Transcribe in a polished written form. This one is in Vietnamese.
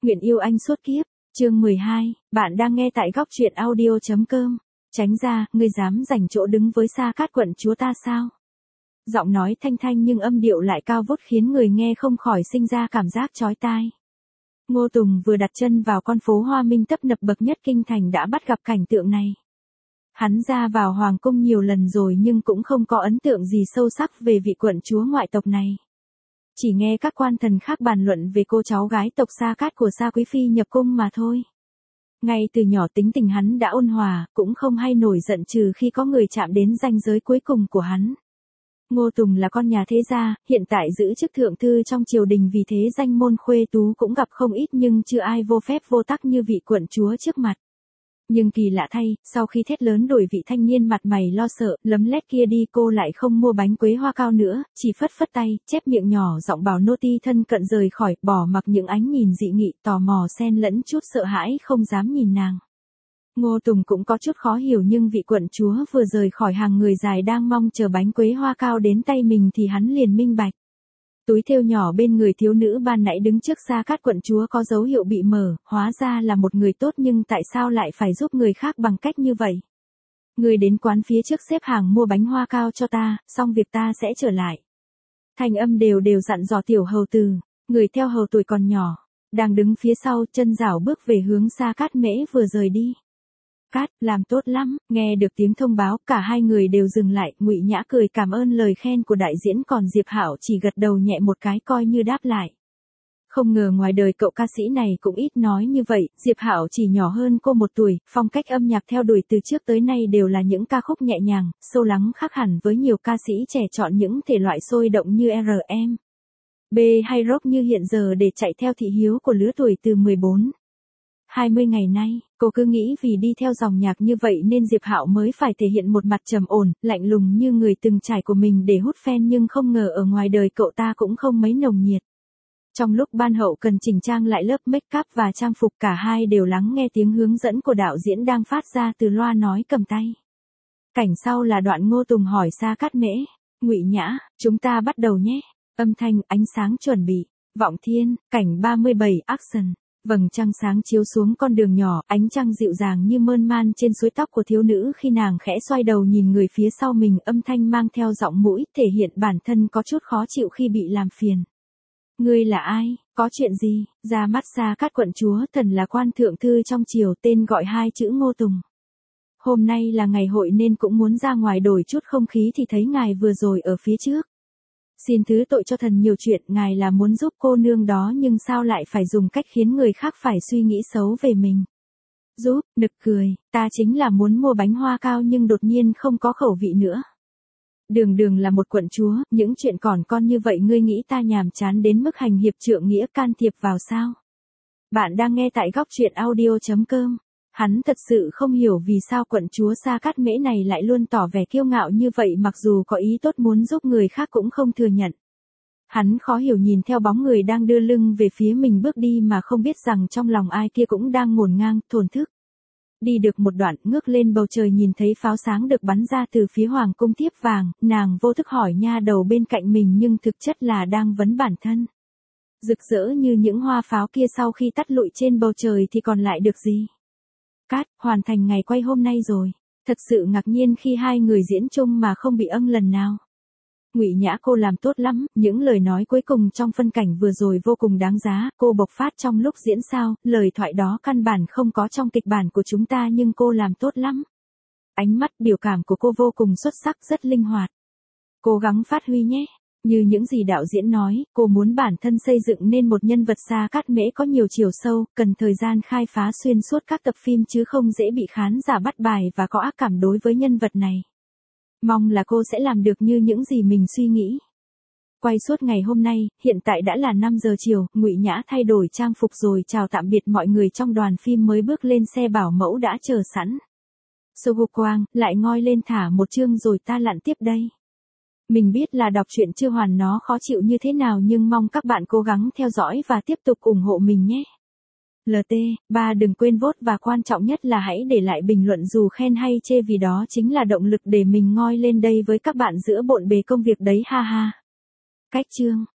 Nguyện yêu anh suốt kiếp. Chương 12, bạn đang nghe tại góc truyện audio.com. Tránh ra, ngươi dám giành chỗ đứng với Sa Cát quận chúa ta sao? Giọng nói thanh thanh nhưng âm điệu lại cao vút khiến người nghe không khỏi sinh ra cảm giác chói tai. Ngô Tùng vừa đặt chân vào con phố Hoa Minh tấp nập bậc nhất kinh thành đã bắt gặp cảnh tượng này. Hắn ra vào hoàng cung nhiều lần rồi nhưng cũng không có ấn tượng gì sâu sắc về vị quận chúa ngoại tộc này. Chỉ nghe các quan thần khác bàn luận về cô cháu gái tộc Sa Cát của Sa Quý Phi nhập cung mà thôi. Ngay từ nhỏ tính tình hắn đã ôn hòa, cũng không hay nổi giận trừ khi có người chạm đến ranh giới cuối cùng của hắn. Ngô Tùng là con nhà thế gia, hiện tại giữ chức thượng thư trong triều đình, vì thế danh môn khuê tú cũng gặp không ít nhưng chưa ai vô phép vô tắc như vị quận chúa trước mặt. Nhưng kỳ lạ thay, sau khi thét lớn đuổi vị thanh niên mặt mày lo sợ, lấm lét kia đi, cô lại không mua bánh quế hoa cao nữa, chỉ phất phất tay, chép miệng nhỏ giọng bảo nô ti thân cận rời khỏi, bỏ mặc những ánh nhìn dị nghị, tò mò xen lẫn chút sợ hãi không dám nhìn nàng. Ngô Tùng cũng có chút khó hiểu nhưng vị quận chúa vừa rời khỏi hàng người dài đang mong chờ bánh quế hoa cao đến tay mình thì hắn liền minh bạch. Túi thêu nhỏ bên người thiếu nữ ban nãy đứng trước Sa Cát quận chúa có dấu hiệu bị mở, hóa ra là một người tốt, nhưng tại sao lại phải giúp người khác bằng cách như vậy? Người đến quán phía trước xếp hàng mua bánh hoa cao cho ta, xong việc ta sẽ trở lại. Thanh âm đều đều dặn dò tiểu hầu tử, người theo hầu tuổi còn nhỏ, đang đứng phía sau, chân rảo bước về hướng Sa Cát Mễ vừa rời đi. Cát, làm tốt lắm. Nghe được tiếng thông báo, cả hai người đều dừng lại. Ngụy Nhã cười cảm ơn lời khen của đại diễn, còn Diệp Hạo chỉ gật đầu nhẹ một cái coi như đáp lại. Không ngờ ngoài đời cậu ca sĩ này cũng ít nói như vậy. Diệp Hạo chỉ nhỏ hơn cô 1 tuổi, phong cách âm nhạc theo đuổi từ trước tới nay đều là những ca khúc nhẹ nhàng, sâu lắng, khác hẳn với nhiều ca sĩ trẻ chọn những thể loại sôi động như R&B hay rock như hiện giờ để chạy theo thị hiếu của lứa tuổi từ 14-20 ngày nay. Cô cứ nghĩ vì đi theo dòng nhạc như vậy nên Diệp Hạo mới phải thể hiện một mặt trầm ổn, lạnh lùng như người từng trải của mình để hút fan, nhưng không ngờ ở ngoài đời cậu ta cũng không mấy nồng nhiệt. Trong lúc ban hậu cần chỉnh trang lại lớp make up và trang phục, cả hai đều lắng nghe tiếng hướng dẫn của đạo diễn đang phát ra từ loa nói cầm tay. Cảnh sau là đoạn Ngô Tùng hỏi Sa Cát Mễ, Ngụy Nhã, chúng ta bắt đầu nhé. Âm thanh, ánh sáng chuẩn bị, vọng thiên, cảnh 37 action. Vầng trăng sáng chiếu xuống con đường nhỏ, ánh trăng dịu dàng như mơn man trên suối tóc của thiếu nữ khi nàng khẽ xoay đầu nhìn người phía sau mình, âm thanh mang theo giọng mũi, thể hiện bản thân có chút khó chịu khi bị làm phiền. Ngươi là ai, có chuyện gì? Ra mắt Sa Cát quận chúa, thần là quan thượng thư trong triều, tên gọi 2 chữ Ngô Tùng. Hôm nay là ngày hội nên cũng muốn ra ngoài đổi chút không khí thì thấy ngài vừa rồi ở phía trước. Xin thứ tội cho thần nhiều chuyện, ngài là muốn giúp cô nương đó nhưng sao lại phải dùng cách khiến người khác phải suy nghĩ xấu về mình. Giúp, nực cười, ta chính là muốn mua bánh hoa cao nhưng đột nhiên không có khẩu vị nữa. Đường đường là một quận chúa, những chuyện còn con như vậy ngươi nghĩ ta nhàm chán đến mức hành hiệp trượng nghĩa can thiệp vào sao? Bạn đang nghe tại góc truyện audio.com. Hắn thật sự không hiểu vì sao quận chúa Sa Cát Mễ này lại luôn tỏ vẻ kiêu ngạo như vậy, mặc dù có ý tốt muốn giúp người khác cũng không thừa nhận. Hắn khó hiểu nhìn theo bóng người đang đưa lưng về phía mình bước đi mà không biết rằng trong lòng ai kia cũng đang ngổn ngang, thổn thức. Đi được một đoạn, ngước lên bầu trời nhìn thấy pháo sáng được bắn ra từ phía hoàng cung thiếp vàng, nàng vô thức hỏi nha đầu bên cạnh mình nhưng thực chất là đang vấn bản thân. Rực rỡ như những hoa pháo kia sau khi tắt lụi trên bầu trời thì còn lại được gì? Cát, hoàn thành ngày quay hôm nay rồi. Thật sự ngạc nhiên khi hai người diễn chung mà không bị âng lần nào. Ngụy Nhã, cô làm tốt lắm, những lời nói cuối cùng trong phân cảnh vừa rồi vô cùng đáng giá, cô bộc phát trong lúc diễn sao, lời thoại đó căn bản không có trong kịch bản của chúng ta nhưng cô làm tốt lắm. Ánh mắt, biểu cảm của cô vô cùng xuất sắc, rất linh hoạt. Cố gắng phát huy nhé. Như những gì đạo diễn nói, cô muốn bản thân xây dựng nên một nhân vật Sa Cát Mễ có nhiều chiều sâu, cần thời gian khai phá xuyên suốt các tập phim chứ không dễ bị khán giả bắt bài và có ác cảm đối với nhân vật này. Mong là cô sẽ làm được như những gì mình suy nghĩ. Quay suốt ngày hôm nay, hiện tại đã là 5 giờ chiều, Ngụy Nhã thay đổi trang phục rồi chào tạm biệt mọi người trong đoàn phim mới bước lên xe bảo mẫu đã chờ sẵn. Sogo Quang, lại ngoi lên thả một chương rồi ta lặn tiếp đây. Mình biết là đọc truyện chưa hoàn nó khó chịu như thế nào nhưng mong các bạn cố gắng theo dõi và tiếp tục ủng hộ mình nhé. LT3 đừng quên vote và quan trọng nhất là hãy để lại bình luận dù khen hay chê vì đó chính là động lực để mình ngoi lên đây với các bạn giữa bộn bề công việc đấy ha ha. Cách chương